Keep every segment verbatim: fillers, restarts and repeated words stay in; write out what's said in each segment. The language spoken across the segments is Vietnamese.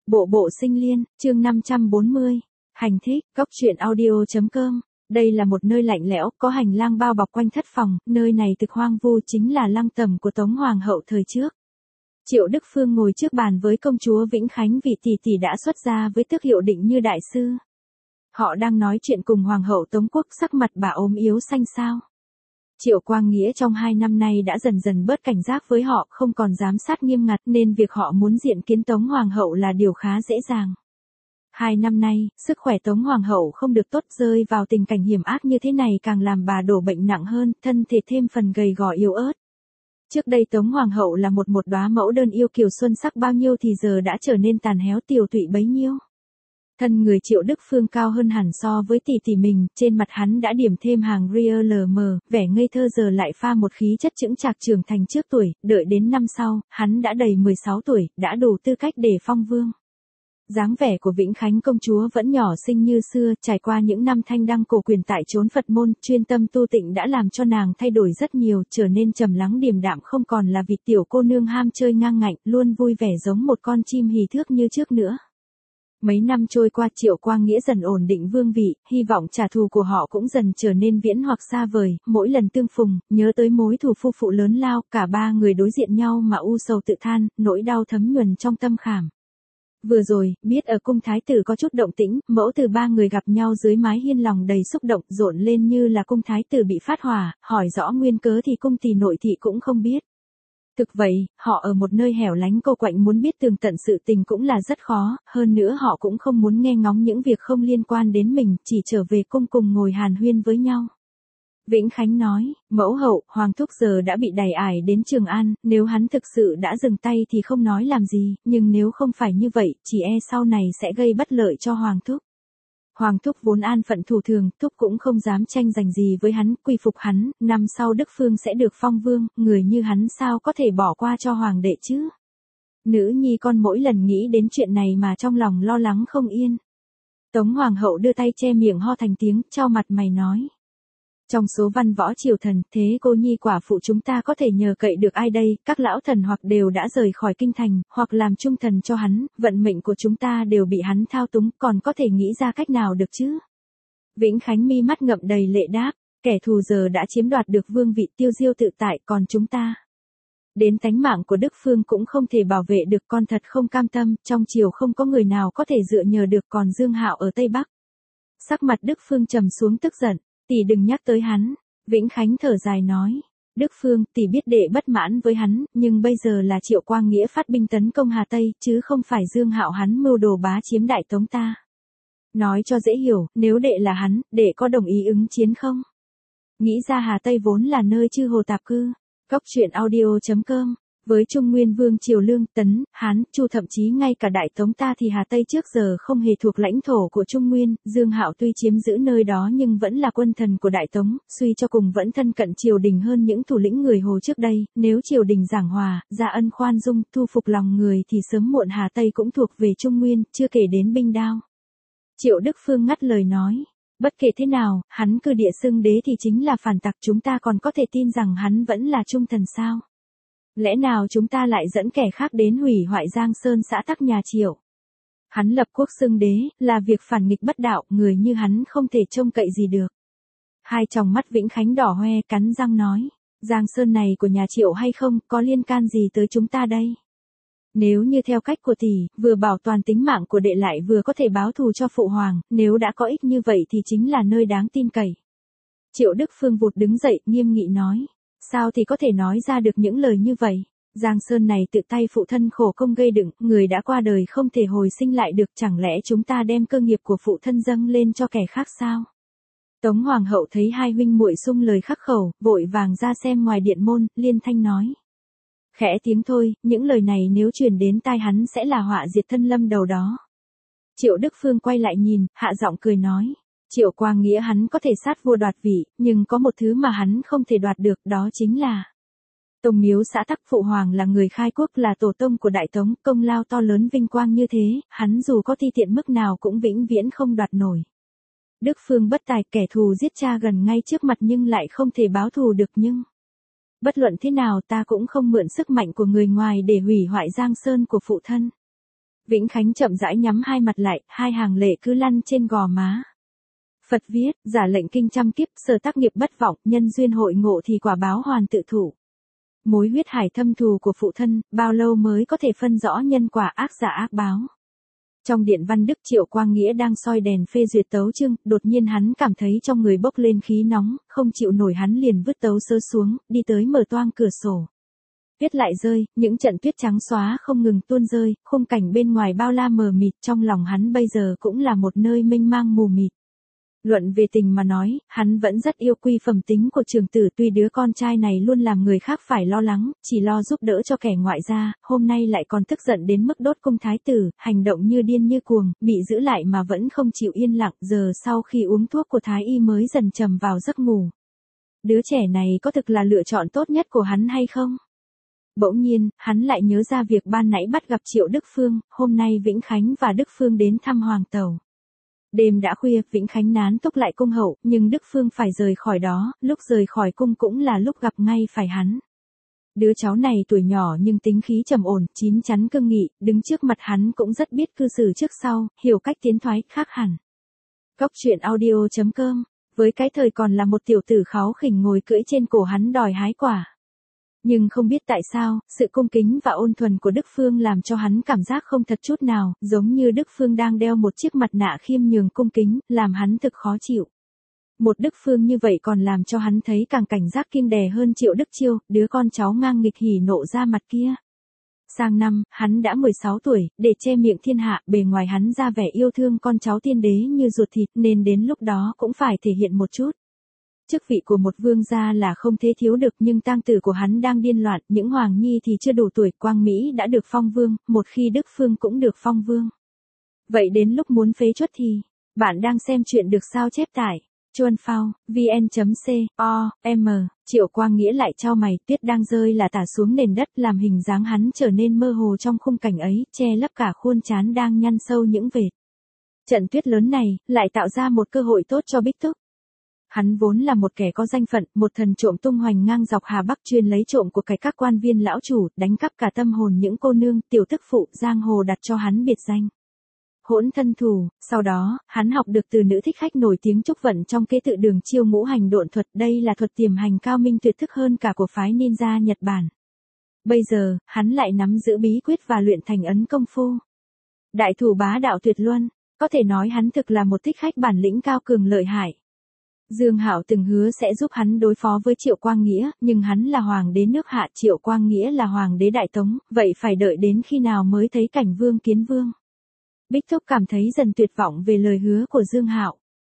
Bộ bộ sinh liên, chương năm trăm bốn mươi. Hành thích, góc truyện audio.com. Đây là một nơi lạnh lẽo, có hành lang bao bọc quanh thất phòng, nơi này thực hoang vu chính là lăng tẩm của Tống Hoàng hậu thời trước. Triệu Đức Phương ngồi trước bàn với công chúa Vĩnh Khánh vì tỷ tỷ đã xuất gia với tước hiệu định như đại sư. Họ đang nói chuyện cùng Hoàng hậu Tống Quốc, sắc mặt bà ốm yếu xanh xao. Triệu Quang Nghĩa trong hai năm nay đã dần dần bớt cảnh giác với họ, không còn giám sát nghiêm ngặt nên việc họ muốn diện kiến Tống Hoàng hậu là điều khá dễ dàng. Hai năm nay, sức khỏe Tống Hoàng hậu không được tốt, rơi vào tình cảnh hiểm ác như thế này càng làm bà đổ bệnh nặng hơn, thân thể thêm phần gầy gò yếu ớt. Trước đây Tống Hoàng hậu là một một đóa mẫu đơn yêu kiều xuân sắc bao nhiêu thì giờ đã trở nên tàn héo tiều tụy bấy nhiêu. Thân người Triệu Đức Phương cao hơn hẳn so với tỷ tỷ mình, trên mặt hắn đã điểm thêm hàng ria lờ mờ, vẻ ngây thơ giờ lại pha một khí chất chững chạc trưởng thành trước tuổi, đợi đến năm sau, hắn đã đầy mười sáu tuổi, đã đủ tư cách để phong vương. Dáng vẻ của Vĩnh Khánh công chúa vẫn nhỏ xinh như xưa, trải qua những năm thanh đăng cổ quyền tại chốn Phật môn, chuyên tâm tu tịnh đã làm cho nàng thay đổi rất nhiều, trở nên trầm lắng điềm đạm, không còn là vị tiểu cô nương ham chơi ngang ngạnh, luôn vui vẻ giống một con chim hỉ thước như trước nữa. Mấy năm trôi qua, Triệu Quang Nghĩa dần ổn định vương vị, hy vọng trả thù của họ cũng dần trở nên viễn hoặc xa vời, mỗi lần tương phùng, nhớ tới mối thù phu phụ lớn lao, cả ba người đối diện nhau mà u sầu tự than, nỗi đau thấm nhuần trong tâm khảm. Vừa rồi, biết ở cung thái tử có chút động tĩnh, mẫu từ ba người gặp nhau dưới mái hiên lòng đầy xúc động, rộn lên như là cung thái tử bị phát hỏa, hỏi rõ nguyên cớ thì cung tỷ nội thị cũng không biết. Thực vậy, họ ở một nơi hẻo lánh cô quạnh, muốn biết tường tận sự tình cũng là rất khó, hơn nữa họ cũng không muốn nghe ngóng những việc không liên quan đến mình, chỉ trở về cung cùng ngồi hàn huyên với nhau. Vĩnh Khánh nói, mẫu hậu, Hoàng thúc giờ đã bị đày ải đến Trường An, nếu hắn thực sự đã dừng tay thì không nói làm gì, nhưng nếu không phải như vậy, chỉ e sau này sẽ gây bất lợi cho Hoàng thúc. Hoàng thúc vốn an phận thủ thường, thúc cũng không dám tranh giành gì với hắn, quy phục hắn, năm sau Đức Phương sẽ được phong vương, người như hắn sao có thể bỏ qua cho hoàng đệ chứ. Nữ nhi con mỗi lần nghĩ đến chuyện này mà trong lòng lo lắng không yên. Tống Hoàng hậu đưa tay che miệng ho thành tiếng, chau mặt mày nói. Trong số văn võ triều thần, thế cô nhi quả phụ chúng ta có thể nhờ cậy được ai đây, các lão thần hoặc đều đã rời khỏi kinh thành, hoặc làm trung thần cho hắn, vận mệnh của chúng ta đều bị hắn thao túng, còn có thể nghĩ ra cách nào được chứ? Vĩnh Khánh mi mắt ngậm đầy lệ đáp, kẻ thù giờ đã chiếm đoạt được vương vị, tiêu diêu tự tại, còn chúng ta. Đến tánh mạng của Đức Phương cũng không thể bảo vệ được, con thật không cam tâm, trong triều không có người nào có thể dựa nhờ được, còn Dương Hạo ở Tây Bắc. Sắc mặt Đức Phương trầm xuống tức giận. Tỷ đừng nhắc tới hắn, Vĩnh Khánh thở dài nói. Đức Phương, tỷ biết đệ bất mãn với hắn, nhưng bây giờ là Triệu Quang Nghĩa phát binh tấn công Hà Tây, chứ không phải Dương Hạo hắn mưu đồ bá chiếm Đại Tống ta. Nói cho dễ hiểu, nếu đệ là hắn, đệ có đồng ý ứng chiến không? Nghĩ ra Hà Tây vốn là nơi chư hồ tạp cư. Góc truyện audio.com. Với Trung Nguyên Vương Triều Lương, Tấn, Hán, Chu, thậm chí ngay cả Đại Tống ta thì Hà Tây trước giờ không hề thuộc lãnh thổ của Trung Nguyên, Dương Hạo tuy chiếm giữ nơi đó nhưng vẫn là quân thần của Đại Tống, suy cho cùng vẫn thân cận triều đình hơn những thủ lĩnh người Hồ trước đây, nếu triều đình giảng hòa, ra ân khoan dung, thu phục lòng người thì sớm muộn Hà Tây cũng thuộc về Trung Nguyên, chưa kể đến binh đao. Triệu Đức Phương ngắt lời nói. Bất kể thế nào, hắn cư địa xưng đế thì chính là phản tặc, chúng ta còn có thể tin rằng hắn vẫn là trung thần sao? Lẽ nào chúng ta lại dẫn kẻ khác đến hủy hoại Giang Sơn xã tắc nhà Triệu? Hắn lập quốc xưng đế, là việc phản nghịch bất đạo, người như hắn không thể trông cậy gì được. Hai tròng mắt Vĩnh Khánh đỏ hoe, cắn răng nói, Giang Sơn này của nhà Triệu hay không, có liên can gì tới chúng ta đây? Nếu như theo cách của tỷ, vừa bảo toàn tính mạng của đệ lại vừa có thể báo thù cho phụ hoàng, nếu đã có ích như vậy thì chính là nơi đáng tin cậy. Triệu Đức Phương vụt đứng dậy, nghiêm nghị nói. Sao thì có thể nói ra được những lời như vậy? Giang Sơn này tự tay phụ thân khổ công gây đựng, người đã qua đời không thể hồi sinh lại được, chẳng lẽ chúng ta đem cơ nghiệp của phụ thân dâng lên cho kẻ khác sao? Tống Hoàng hậu thấy hai huynh muội xung lời khắc khẩu, vội vàng ra xem ngoài điện môn, liên thanh nói. Khẽ tiếng thôi, những lời này nếu truyền đến tai hắn sẽ là họa diệt thân lâm đầu đó. Triệu Đức Phương quay lại nhìn, hạ giọng cười nói. Triệu Quang Nghĩa hắn có thể sát vua đoạt vị, nhưng có một thứ mà hắn không thể đoạt được, đó chính là Tông miếu xã tắc. Phụ hoàng là người khai quốc, là tổ tông của Đại Tống, công lao to lớn vinh quang như thế, hắn dù có ti tiện mức nào cũng vĩnh viễn không đoạt nổi. Đức Phương bất tài, kẻ thù giết cha gần ngay trước mặt nhưng lại không thể báo thù được, nhưng bất luận thế nào ta cũng không mượn sức mạnh của người ngoài để hủy hoại Giang Sơn của phụ thân. Vĩnh Khánh chậm rãi nhắm hai mặt lại, hai hàng lệ cứ lăn trên gò má. Phật viết, giả lệnh kinh trăm kiếp, sở tác nghiệp bất vọng, nhân duyên hội ngộ thì quả báo hoàn tự thủ. Mối huyết hải thâm thù của phụ thân, bao lâu mới có thể phân rõ nhân quả ác giả ác báo. Trong điện văn đức Triệu Quang Nghĩa đang soi đèn phê duyệt tấu chương, đột nhiên hắn cảm thấy trong người bốc lên khí nóng, không chịu nổi hắn liền vứt tấu sớ xuống, đi tới mở toang cửa sổ. Tuyết lại rơi, những trận tuyết trắng xóa không ngừng tuôn rơi, khung cảnh bên ngoài bao la mờ mịt, trong lòng hắn bây giờ cũng là một nơi mênh mang mù mịt. Luận về tình mà nói, hắn vẫn rất yêu quy phẩm tính của trường tử, tuy đứa con trai này luôn làm người khác phải lo lắng, chỉ lo giúp đỡ cho kẻ ngoại gia, hôm nay lại còn tức giận đến mức đốt cung thái tử, hành động như điên như cuồng, bị giữ lại mà vẫn không chịu yên lặng, giờ sau khi uống thuốc của thái y mới dần trầm vào giấc ngủ. Đứa trẻ này có thực là lựa chọn tốt nhất của hắn hay không? Bỗng nhiên, hắn lại nhớ ra việc ban nãy bắt gặp Triệu Đức Phương, hôm nay Vĩnh Khánh và Đức Phương đến thăm Hoàng Tẩu. Đêm đã khuya, Vĩnh Khánh nán túc lại cung hậu, nhưng Đức Phương phải rời khỏi đó, lúc rời khỏi cung cũng là lúc gặp ngay phải hắn. Đứa cháu này tuổi nhỏ nhưng tính khí trầm ổn, chín chắn cương nghị, đứng trước mặt hắn cũng rất biết cư xử trước sau, hiểu cách tiến thoái, khác hẳn. Cốc truyện audio chấm com, với cái thời còn là một tiểu tử kháu khỉnh ngồi cưỡi trên cổ hắn đòi hái quả. Nhưng không biết tại sao, sự cung kính và ôn thuần của Đức Phương làm cho hắn cảm giác không thật chút nào, giống như Đức Phương đang đeo một chiếc mặt nạ khiêm nhường cung kính, làm hắn thực khó chịu. Một Đức Phương như vậy còn làm cho hắn thấy càng cảnh giác kiêng đè hơn Triệu Đức Chiêu, đứa con cháu ngang nghịch hỉ nộ ra mặt kia. Sang năm, hắn đã mười sáu tuổi, để che miệng thiên hạ, bề ngoài hắn ra vẻ yêu thương con cháu tiên đế như ruột thịt, nên đến lúc đó cũng phải thể hiện một chút. Chức vị của một vương gia là không thể thiếu được, nhưng tang tử của hắn đang điên loạn, những hoàng nhi thì chưa đủ tuổi, Quang Mỹ đã được phong vương, một khi Đức Phương cũng được phong vương. Vậy đến lúc muốn phế truất thì, bạn đang xem chuyện được sao chép tải, chuan phao, vn.co, m, Triệu Quang Nghĩa lại chau mày, tuyết đang rơi là tả xuống nền đất, làm hình dáng hắn trở nên mơ hồ trong khung cảnh ấy, che lấp cả khuôn trán đang nhăn sâu những vệt. Trận tuyết lớn này, lại tạo ra một cơ hội tốt cho Bích Túc. Hắn vốn là một kẻ có danh phận, một thần trộm tung hoành ngang dọc Hà Bắc, chuyên lấy trộm của cái các quan viên lão chủ, đánh cắp cả tâm hồn những cô nương, tiểu tức phụ, giang hồ đặt cho hắn biệt danh hỗn thân thù. Sau đó, hắn học được từ nữ thích khách nổi tiếng Trúc Vận trong kế tự Đường Chiêu ngũ hành độn thuật, đây là thuật tiềm hành cao minh tuyệt thức hơn cả của phái ninja Nhật Bản. Bây giờ, hắn lại nắm giữ bí quyết và luyện thành ấn công phu. Đại thủ bá đạo tuyệt luân, có thể nói hắn thực là một thích khách bản lĩnh cao cường lợi hại. Dương Hạo từng hứa sẽ giúp hắn đối phó với Triệu Quang Nghĩa, nhưng hắn là hoàng đế nước Hạ, Triệu Quang Nghĩa là hoàng đế Đại Tống, vậy phải đợi đến khi nào mới thấy cảnh vương kiến vương. Bích Thúc cảm thấy dần tuyệt vọng về lời hứa của Dương Hạo.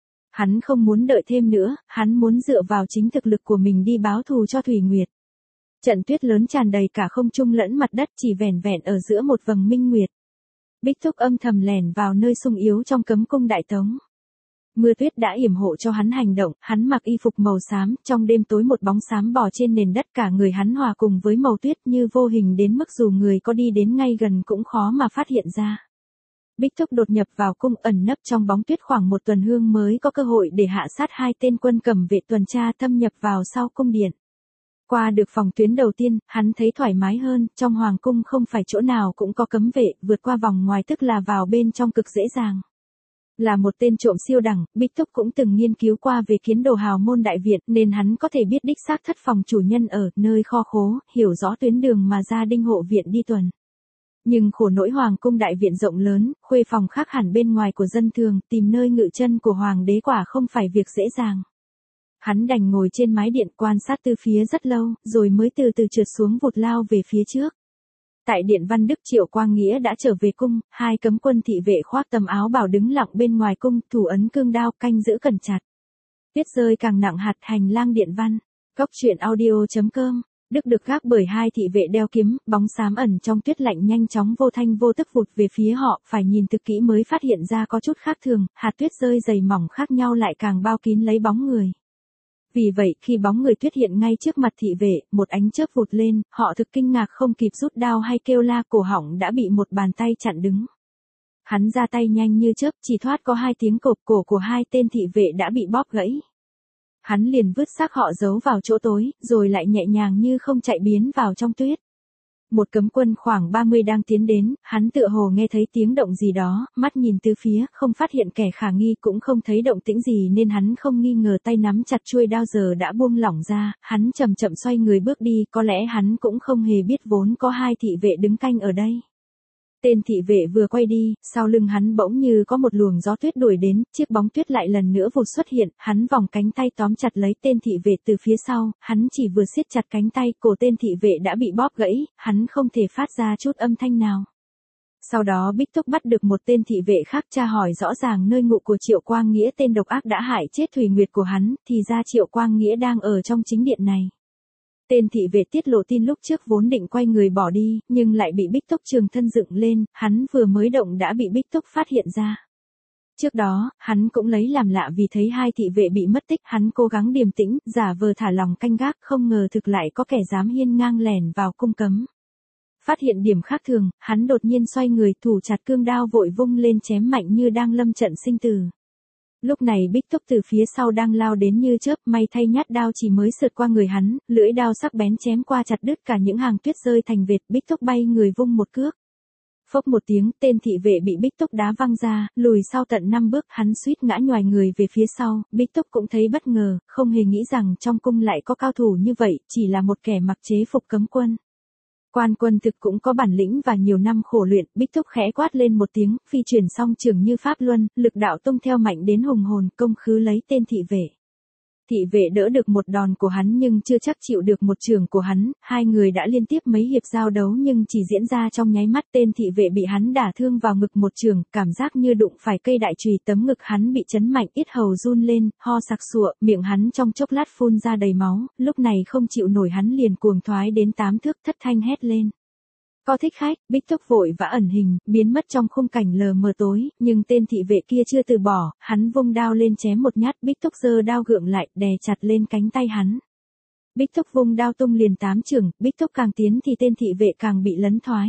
Hắn không muốn đợi thêm nữa, hắn muốn dựa vào chính thực lực của mình đi báo thù cho Thủy Nguyệt. Trận tuyết lớn tràn đầy cả không trung lẫn mặt đất, chỉ vẻn vẹn ở giữa một vầng minh nguyệt. Bích Thúc âm thầm lẻn vào nơi sung yếu trong cấm cung Đại Tống. Mưa tuyết đã yểm hộ cho hắn hành động, hắn mặc y phục màu xám, trong đêm tối một bóng xám bò trên nền đất, cả người hắn hòa cùng với màu tuyết như vô hình đến mức dù người có đi đến ngay gần cũng khó mà phát hiện ra. Bích Thúc đột nhập vào cung, ẩn nấp trong bóng tuyết khoảng một tuần hương mới có cơ hội để hạ sát hai tên quân cầm vệ tuần tra thâm nhập vào sau cung điện. Qua được phòng tuyến đầu tiên, hắn thấy thoải mái hơn, trong hoàng cung không phải chỗ nào cũng có cấm vệ, vượt qua vòng ngoài tức là vào bên trong cực dễ dàng. Là một tên trộm siêu đẳng, Bích Thúc cũng từng nghiên cứu qua về kiến đồ hào môn đại viện, nên hắn có thể biết đích xác thất phòng chủ nhân ở nơi kho khố, hiểu rõ tuyến đường mà gia đình hộ viện đi tuần. Nhưng khổ nỗi hoàng cung đại viện rộng lớn, khuê phòng khác hẳn bên ngoài của dân thường, tìm nơi ngự chân của hoàng đế quả không phải việc dễ dàng. Hắn đành ngồi trên mái điện quan sát từ phía rất lâu, rồi mới từ từ trượt xuống vụt lao về phía trước. Tại điện Văn Đức, Triệu Quang Nghĩa đã trở về cung, hai cấm quân thị vệ khoác tấm áo bảo đứng lặng bên ngoài cung, thủ ấn cương đao canh giữ cẩn chặt. Tuyết rơi càng nặng hạt, hành lang điện văn. Cốc truyện audio chấm com. Đức được gác bởi hai thị vệ đeo kiếm, bóng xám ẩn trong tuyết lạnh nhanh chóng vô thanh vô tức vụt về phía họ, phải nhìn thực kỹ mới phát hiện ra có chút khác thường, hạt tuyết rơi dày mỏng khác nhau lại càng bao kín lấy bóng người. Vì vậy, khi bóng người tuyết hiện ngay trước mặt thị vệ, một ánh chớp vụt lên, họ thực kinh ngạc không kịp rút đao hay kêu la, cổ họng đã bị một bàn tay chặn đứng. Hắn ra tay nhanh như chớp, chỉ thoát có hai tiếng cộp, cổ của hai tên thị vệ đã bị bóp gãy. Hắn liền vứt xác họ giấu vào chỗ tối, rồi lại nhẹ nhàng như không chạy biến vào trong tuyết. Một cấm quân khoảng ba mươi đang tiến đến, hắn tựa hồ nghe thấy tiếng động gì đó, mắt nhìn tứ phía, không phát hiện kẻ khả nghi cũng không thấy động tĩnh gì nên hắn không nghi ngờ, tay nắm chặt chuôi đao giờ đã buông lỏng ra, hắn chậm chậm xoay người bước đi, có lẽ hắn cũng không hề biết vốn có hai thị vệ đứng canh ở đây. Tên thị vệ vừa quay đi, sau lưng hắn bỗng như có một luồng gió tuyết đuổi đến, chiếc bóng tuyết lại lần nữa vụt xuất hiện, hắn vòng cánh tay tóm chặt lấy tên thị vệ từ phía sau, hắn chỉ vừa siết chặt cánh tay, cổ tên thị vệ đã bị bóp gãy, hắn không thể phát ra chút âm thanh nào. Sau đó Bích Túc bắt được một tên thị vệ khác tra hỏi rõ ràng nơi ngụ của Triệu Quang Nghĩa, tên độc ác đã hại chết Thùy Nguyệt của hắn, thì ra Triệu Quang Nghĩa đang ở trong chính điện này. Tên thị vệ tiết lộ tin lúc trước vốn định quay người bỏ đi, nhưng lại bị Bích Túc trường thân dựng lên, hắn vừa mới động đã bị Bích Túc phát hiện ra. Trước đó, hắn cũng lấy làm lạ vì thấy hai thị vệ bị mất tích, hắn cố gắng điềm tĩnh, giả vờ thả lòng canh gác, không ngờ thực lại có kẻ dám hiên ngang lẻn vào cung cấm. Phát hiện điểm khác thường, hắn đột nhiên xoay người, thủ chặt cương đao vội vung lên chém mạnh như đang lâm trận sinh tử. Lúc này Bích Túc từ phía sau đang lao đến như chớp, may thay nhát đao chỉ mới sượt qua người hắn, lưỡi đao sắc bén chém qua chặt đứt cả những hàng tuyết rơi thành vệt, Bích Túc bay người vung một cước. Phốc một tiếng, tên thị vệ bị Bích Túc đá văng ra, lùi sau tận năm bước, hắn suýt ngã nhoài người về phía sau, Bích Túc cũng thấy bất ngờ, không hề nghĩ rằng trong cung lại có cao thủ như vậy, chỉ là một kẻ mặc chế phục cấm quân. Quan quân thực cũng có bản lĩnh và nhiều năm khổ luyện, Bích Túc khẽ quát lên một tiếng, phi chuyển song trường như pháp luân, lực đạo tung theo mạnh đến hùng hồn, công khứ lấy tên thị vệ. Thị vệ đỡ được một đòn của hắn nhưng chưa chắc chịu được một trường của hắn, hai người đã liên tiếp mấy hiệp giao đấu nhưng chỉ diễn ra trong nháy mắt, tên thị vệ bị hắn đả thương vào ngực một trường, cảm giác như đụng phải cây đại chùy, tấm ngực hắn bị chấn mạnh, yết hầu run lên, ho sặc sụa, miệng hắn trong chốc lát phun ra đầy máu, lúc này không chịu nổi hắn liền cuồng thoái đến tám thước, thất thanh hét lên. Có thích khách, Bích Túc vội vã ẩn hình, biến mất trong khung cảnh lờ mờ tối, nhưng tên thị vệ kia chưa từ bỏ, hắn vung đao lên chém một nhát, Bích Túc giơ đao gượng lại, đè chặt lên cánh tay hắn. Bích Túc vung đao tung liền tám chưởng, Bích Túc càng tiến thì tên thị vệ càng bị lấn thoái.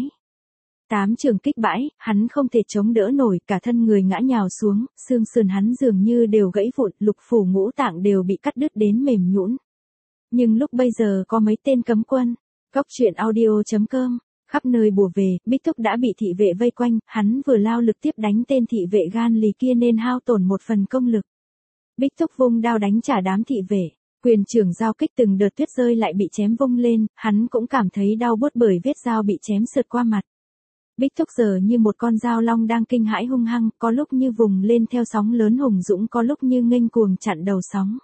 Tám chưởng kích bãi, hắn không thể chống đỡ nổi, cả thân người ngã nhào xuống, xương sườn hắn dường như đều gãy vụn, lục phủ ngũ tạng đều bị cắt đứt đến mềm nhũn. Nhưng lúc bây giờ có mấy tên cấm quân, Góc truyện audio chấm com. Khắp nơi bùa về, Bích Túc đã bị thị vệ vây quanh, hắn vừa lao lực tiếp đánh tên thị vệ gan lì kia nên hao tổn một phần công lực. Bích Túc vung đao đánh trả đám thị vệ, quyền trưởng giao kích từng đợt tuyết rơi lại bị chém vung lên, hắn cũng cảm thấy đau buốt bởi vết dao bị chém sượt qua mặt. Bích Túc giờ như một con dao long đang kinh hãi hung hăng, có lúc như vùng lên theo sóng lớn hùng dũng, có lúc như nghênh cuồng chặn đầu sóng.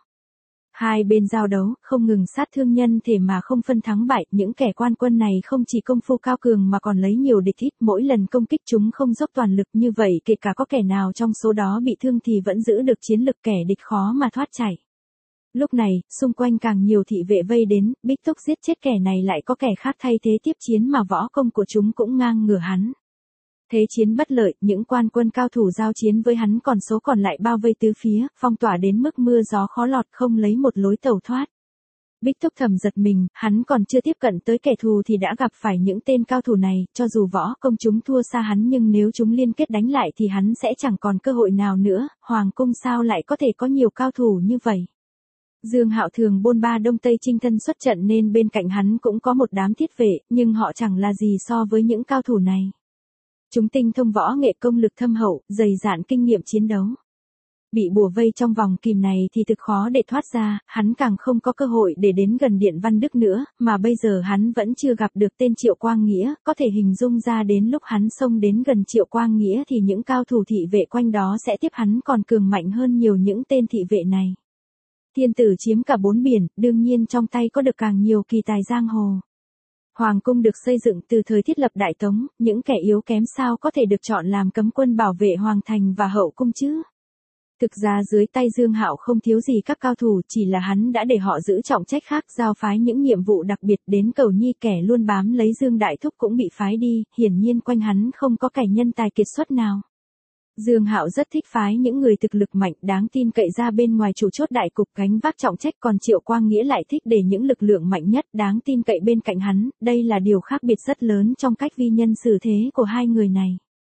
Hai bên giao đấu, không ngừng sát thương nhân thể mà không phân thắng bại, những kẻ quan quân này không chỉ công phu cao cường mà còn lấy nhiều địch ít, mỗi lần công kích chúng không dốc toàn lực, như vậy kể cả có kẻ nào trong số đó bị thương thì vẫn giữ được chiến lực, kẻ địch khó mà thoát chạy. Lúc này, xung quanh càng nhiều thị vệ vây đến, Bích Túc giết chết kẻ này lại có kẻ khác thay thế tiếp chiến mà võ công của chúng cũng ngang ngửa hắn. Thế chiến bất lợi, những quan quân cao thủ giao chiến với hắn, còn số còn lại bao vây tứ phía, phong tỏa đến mức mưa gió khó lọt, không lấy một lối tẩu thoát. Bích Túc thầm giật mình, hắn còn chưa tiếp cận tới kẻ thù thì đã gặp phải những tên cao thủ này, cho dù võ công chúng thua xa hắn nhưng nếu chúng liên kết đánh lại thì hắn sẽ chẳng còn cơ hội nào nữa, hoàng cung sao lại có thể có nhiều cao thủ như vậy. Dương Hạo thường bôn ba đông tây chinh thân xuất trận nên bên cạnh hắn cũng có một đám thiết vệ, nhưng họ chẳng là gì so với những cao thủ này. Chúng tinh thông võ nghệ, công lực thâm hậu, dày dạn kinh nghiệm chiến đấu. Bị bùa vây trong vòng kìm này thì thực khó để thoát ra, hắn càng không có cơ hội để đến gần Điện Văn Đức nữa, mà bây giờ hắn vẫn chưa gặp được tên Triệu Quang Nghĩa, có thể hình dung ra đến lúc hắn xông đến gần Triệu Quang Nghĩa thì những cao thủ thị vệ quanh đó sẽ tiếp hắn còn cường mạnh hơn nhiều những tên thị vệ này. Thiên tử chiếm cả bốn biển, đương nhiên trong tay có được càng nhiều kỳ tài giang hồ. Hoàng cung được xây dựng từ thời thiết lập Đại Tống, những kẻ yếu kém sao có thể được chọn làm cấm quân bảo vệ hoàng thành và hậu cung chứ? Thực ra dưới tay Dương Hạo không thiếu gì các cao thủ, chỉ là hắn đã để họ giữ trọng trách khác, giao phái những nhiệm vụ đặc biệt, đến Cầu Nhi kẻ luôn bám lấy Dương Đại Thúc cũng bị phái đi, hiển nhiên quanh hắn không có kẻ nhân tài kiệt xuất nào. Dương Hạo rất thích phái những người thực lực mạnh, đáng tin cậy ra bên ngoài chủ chốt đại cục gánh vác trọng trách, còn Triệu Quang Nghĩa lại thích để những lực lượng mạnh nhất đáng tin cậy bên cạnh hắn, đây là điều khác biệt rất lớn trong cách vi nhân xử thế của hai người này.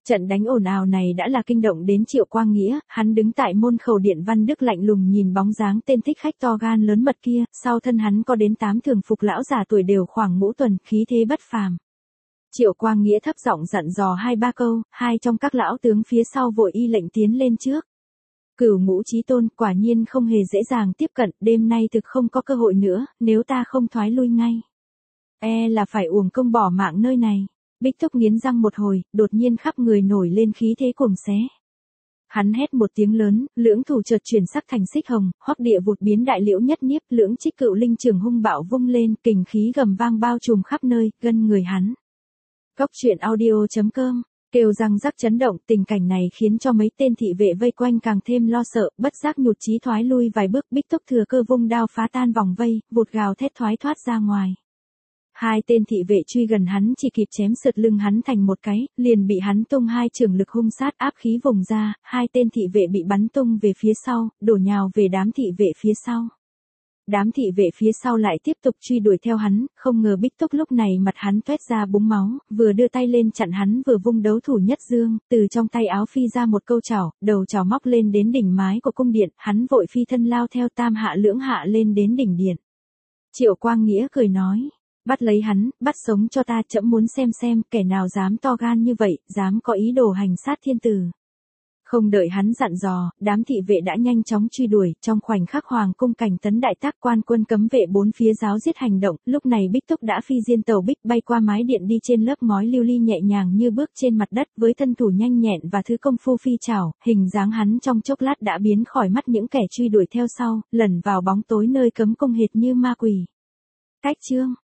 Trận đánh ồn ào này đã là kinh động đến Triệu Quang Nghĩa, hắn đứng tại môn khẩu điện Văn Đức lạnh lùng nhìn bóng dáng tên thích khách to gan lớn mật kia, sau thân hắn có đến tám thường phục lão già tuổi đều khoảng ngũ tuần, khí thế bất phàm. Triệu Quang Nghĩa thấp giọng dặn dò hai ba câu, hai trong các lão tướng phía sau vội y lệnh tiến lên trước. Cửu Ngũ Chí Tôn, quả nhiên không hề dễ dàng tiếp cận, đêm nay thực không có cơ hội nữa, nếu ta không thoái lui ngay, e là phải uổng công bỏ mạng nơi này. Bích Túc nghiến răng một hồi, đột nhiên khắp người nổi lên khí thế cuồng xé. Hắn hét một tiếng lớn, lưỡng thủ chợt chuyển sắc thành xích hồng, hoắc địa vụt biến đại liễu nhất nhiếp, lưỡng trích cựu linh trường hung bạo vung lên, kình khí gầm vang bao trùm khắp nơi, gân người hắn. Cốc truyện audio chấm com, kêu răng rắc chấn động, tình cảnh này khiến cho mấy tên thị vệ vây quanh càng thêm lo sợ, bất giác nhụt chí thoái lui vài bước. Bích Túc thừa cơ vung đao phá tan vòng vây, vụt gào thét thoái thoát ra ngoài. Hai tên thị vệ truy gần hắn chỉ kịp chém sượt lưng hắn thành một cái, liền bị hắn tung hai chưởng lực hung sát áp khí vùng ra, hai tên thị vệ bị bắn tung về phía sau, đổ nhào về đám thị vệ phía sau. Đám thị vệ phía sau lại tiếp tục truy đuổi theo hắn, không ngờ Bích Túc lúc này mặt hắn toét ra búng máu, vừa đưa tay lên chặn hắn vừa vung đấu thủ nhất dương, từ trong tay áo phi ra một câu chảo, đầu chảo móc lên đến đỉnh mái của cung điện, hắn vội phi thân lao theo tam hạ lưỡng hạ lên đến đỉnh điện. Triệu Quang Nghĩa cười nói, bắt lấy hắn, bắt sống cho ta, trẫm muốn xem xem kẻ nào dám to gan như vậy, dám có ý đồ hành sát thiên tử. Không đợi hắn dặn dò, đám thị vệ đã nhanh chóng truy đuổi, trong khoảnh khắc hoàng cung cảnh tấn đại tác, quan quân cấm vệ bốn phía giáo giết hành động, lúc này Bích Túc đã phi diên tàu bích bay qua mái điện đi trên lớp ngói lưu ly nhẹ nhàng như bước trên mặt đất, với thân thủ nhanh nhẹn và thứ công phu phi trảo, hình dáng hắn trong chốc lát đã biến khỏi mắt những kẻ truy đuổi theo sau, lẩn vào bóng tối nơi cấm cung hệt như ma quỷ. Cách chương